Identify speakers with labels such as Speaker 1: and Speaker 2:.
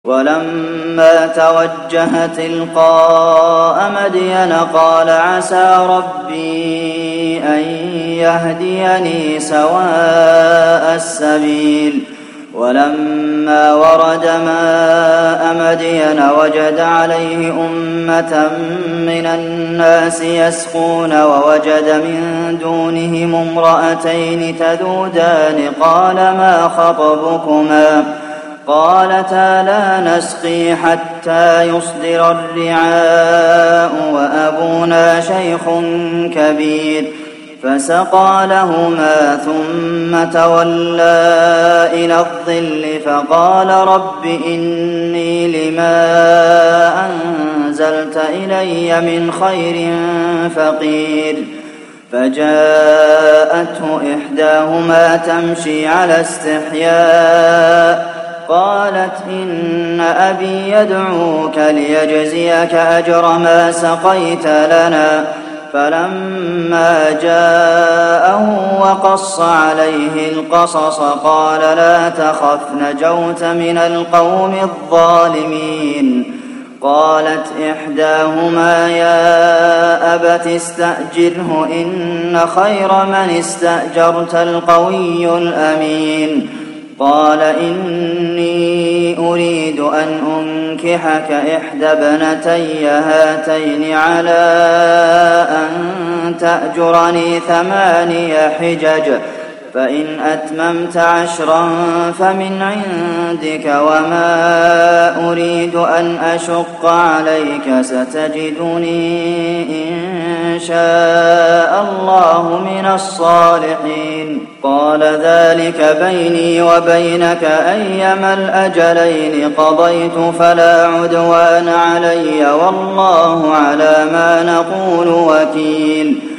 Speaker 1: ولما توجه تلقاء مدين قال عسى ربي أن يهديني سواء السبيل ولما ورد ماء مدين وجد عليه أمة من الناس يسقون ووجد من دونهم امرأتين تذودان قال ما خطبكما قالتا لا نسقي حتى يصدر الرعاء وأبونا شيخ كبير فسقى لهما ثم تولى إلى الظل فقال رب إني لما أنزلت إلي من خير فقير فجاءته إحداهما تمشي على استحياء قالت إن أبي يدعوك ليجزيك أجر ما سقيت لنا فلما جاءه وقص عليه القصص قال لا تخف نجوت من القوم الظالمين قالت إحداهما يا أبت استأجره إن خير من استأجرت القوي الأمين قال إني أريد أن أنكحك إحدى ابنتي هاتين على أن تأجرني 8 حجج فإن أتممت 10 فمن عندك وما أريد أن أشق عليك ستجدني إن شاء الله من الصالحين قال ذلك بيني وبينك أيما الأجلين قضيت فلا عدوان علي والله على ما نقول وكيل